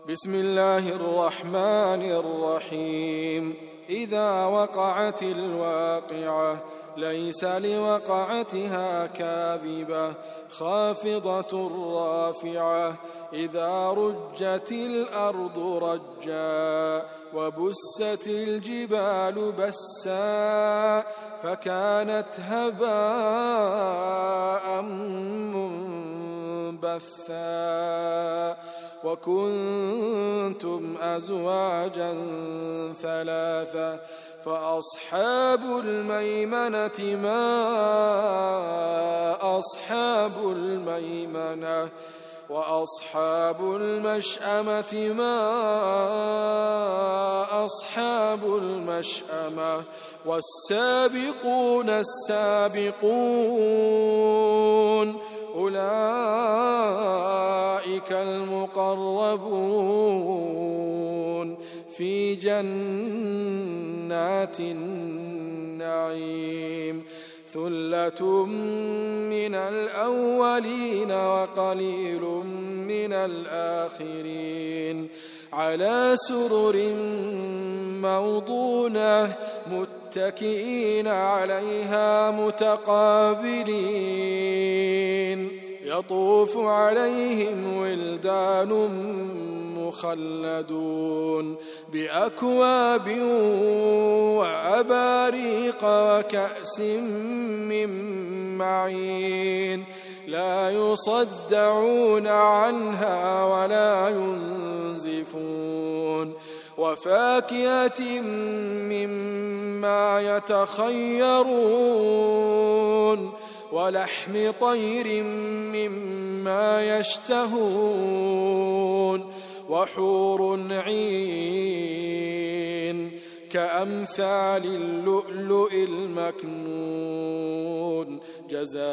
بسم الله الرحمن الرحيم. إذا وقعت الواقعة ليس لوقعتها كاذبة خافضة رافعة. إذا رجت الأرض رجا وبست الجبال بسا فكانت هباء منبثا وكنتم أزواجا ثلاثة فأصحاب الميمنة ما أصحاب الميمنة وأصحاب المشأمة ما أصحاب المشأمة والسابقون السابقون أولئك المقربون في جنات النعيم. ثلة من الأولين وقليل من الآخرين على سرر موضونة متكئين عليها متقابلين يطوف عليهم ولدان مخلدون بأكواب وأباريق وكأس من معين لا يصدعون عنها ولا ينزفون وفاكهة مما يتخيرون ولحم طير مما يشتهون وحور عين كأمثال اللؤلؤ المكنون جزاء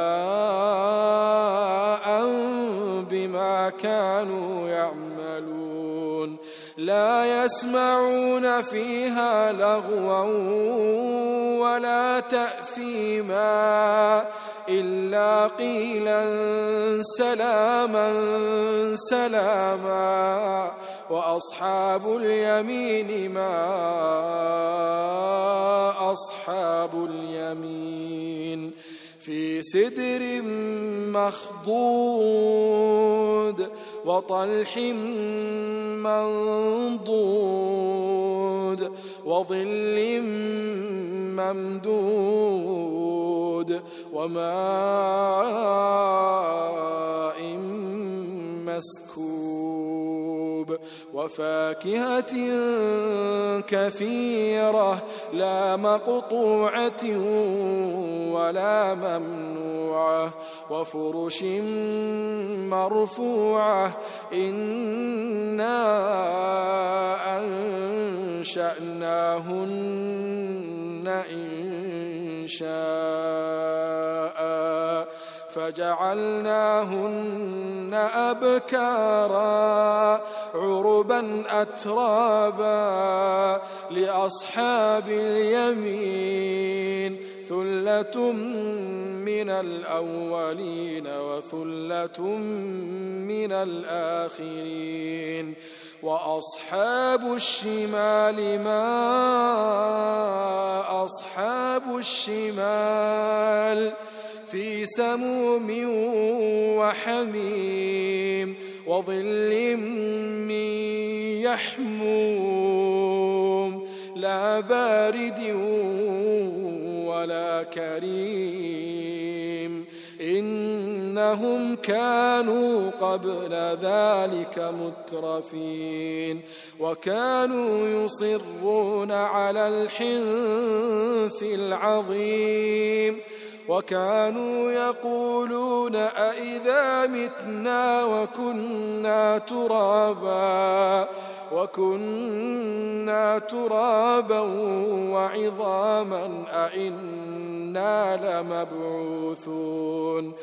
بما كانوا يعملون لا يسمعون فيها لغوا ولا تأثيما إلا قيلا سلاما سلاما وأصحاب اليمين ما أصحاب اليمين في سدر مخضود وطلح منضود وظل ممدود وماء مسكوب وفاكهة كثيرة لا مقطوعة ولا ممنوعة وفرش مرفوعة إنا أنشأناهن إنشاء فجعلناهن أبكارا عربا أترابا لأصحاب اليمين ثلة من الأولين وثلة من الآخرين وأصحاب الشمال ما أصحاب الشمال في سموم وحميم وظل من يحموم لا بارد ولا كريم إنهم كانوا قبل ذلك مترفين وكانوا يصرون على الحنث العظيم وكانوا يقولون أئذا متنا وكنا ترابا وعظاما أئنا لمبعوثون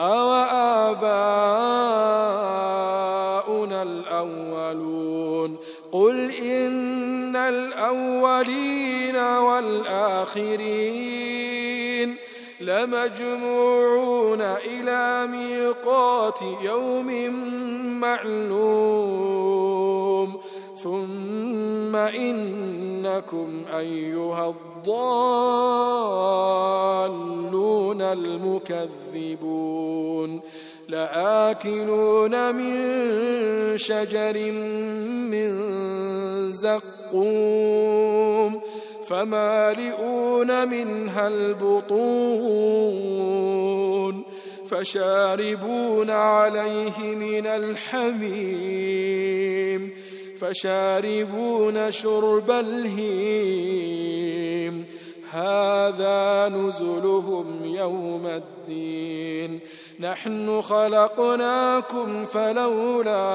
أوآباؤنا الأولون قل إن الأولين والآخرين إنكم أيها الضالون المكذبون لآكلون من شجر من زقوم فمالئون منها البطون فشاربون عليه من الحميم فشاربون شرب الهيم هذا نزلهم يوم الدين نحن خلقناكم فلولا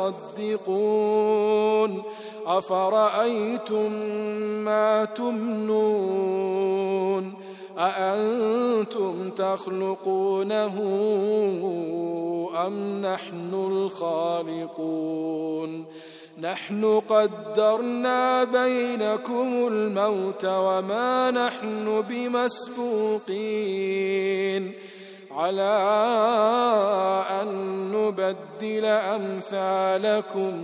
تصدقون أفرأيتم ما تمنون أأنتم تخلقونه أم نحن الخالقون نحن قدرنا بينكم الموت وما نحن بمسبوقين على أن نبدل أمثالكم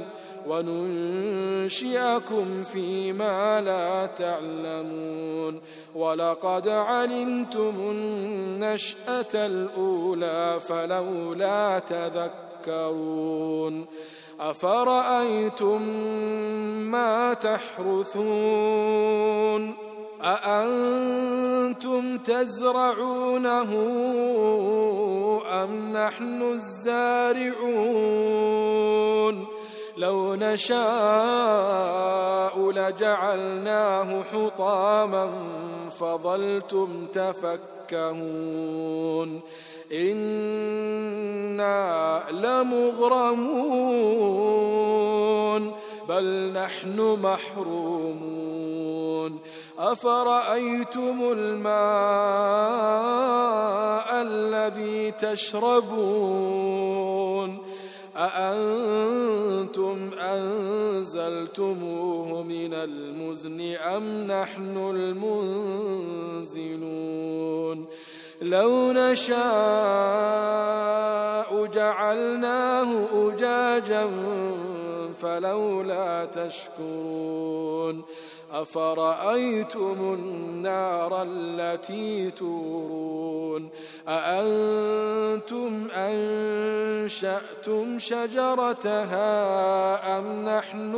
وننشئكم فيما لا تعلمون ولقد علمتم النشأة الأولى فلولا تذكرون أفرأيتم ما تحرثون أأنتم تزرعونه أم نحن الزارعون لو نشاء لجعلناه حطاما فظلتم تفكهون إنا لمغرمون بل نحن محرومون أفرأيتم الماء الذي تشربون أأنتم أنزلتموه من المزن أم نحن المنزلون لو نشاء جعلناه أجاجا فلولا تشكرون أفرأيتم النار التي تورون أأنتم أنشأتم شجرتها أم نحن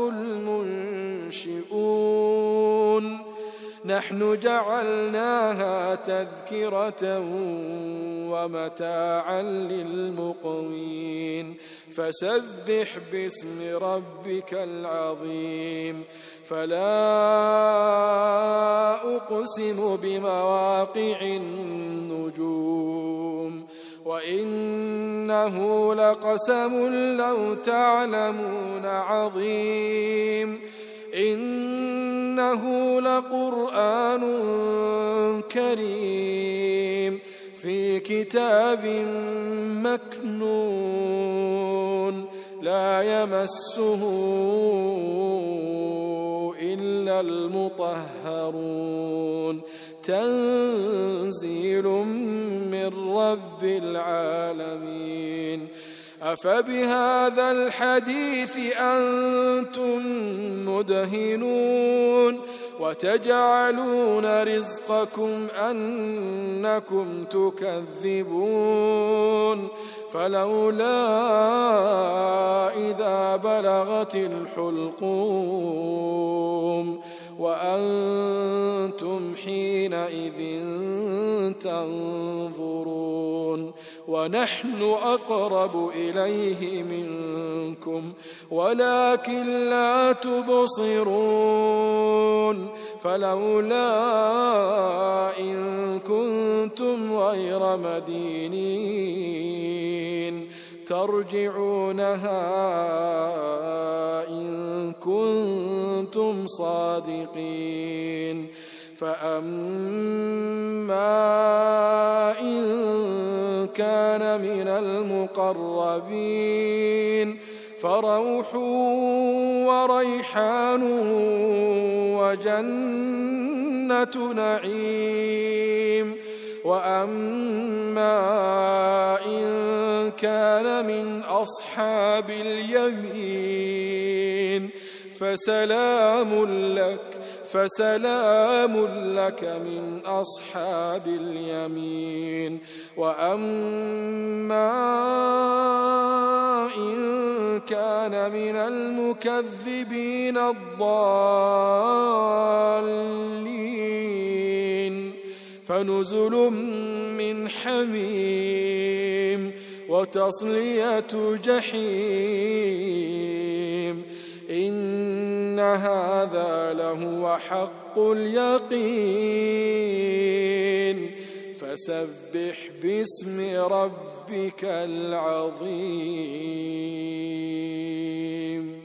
المنشئون نحن جعلناها تذكرة ومتاعا للمقوين فسبح باسم ربك العظيم فلا أقسم بمواقع النجوم وإنه لقسم لو تعلمون عظيم إنه لقرآن كريم في كتاب مكنون لا يمسه إلا المطهرون تنزيل من رب العالمين أفبهذا الحديث أنتم مدهنون وتجعلون رزقكم أنكم تكذبون فلولا إذا بلغت الحلقوم وأنتم حينئذ تنظرون ونحن أقرب إليه منكم ولكن لا تبصرون فلولا إن كنتم غير مدينين ترجعونها إن كنتم صادقين فأما إن كان من المقربين فروح وريحان وجنة نعيم وأما إن كان من أصحاب اليمين فسلام لك من أصحاب اليمين. وأما إن كان من المكذبين الضالين فنزل من حميم وتصلية جحيم. إن هذا لهو حق اليقين. فسبح باسم ربك العظيم.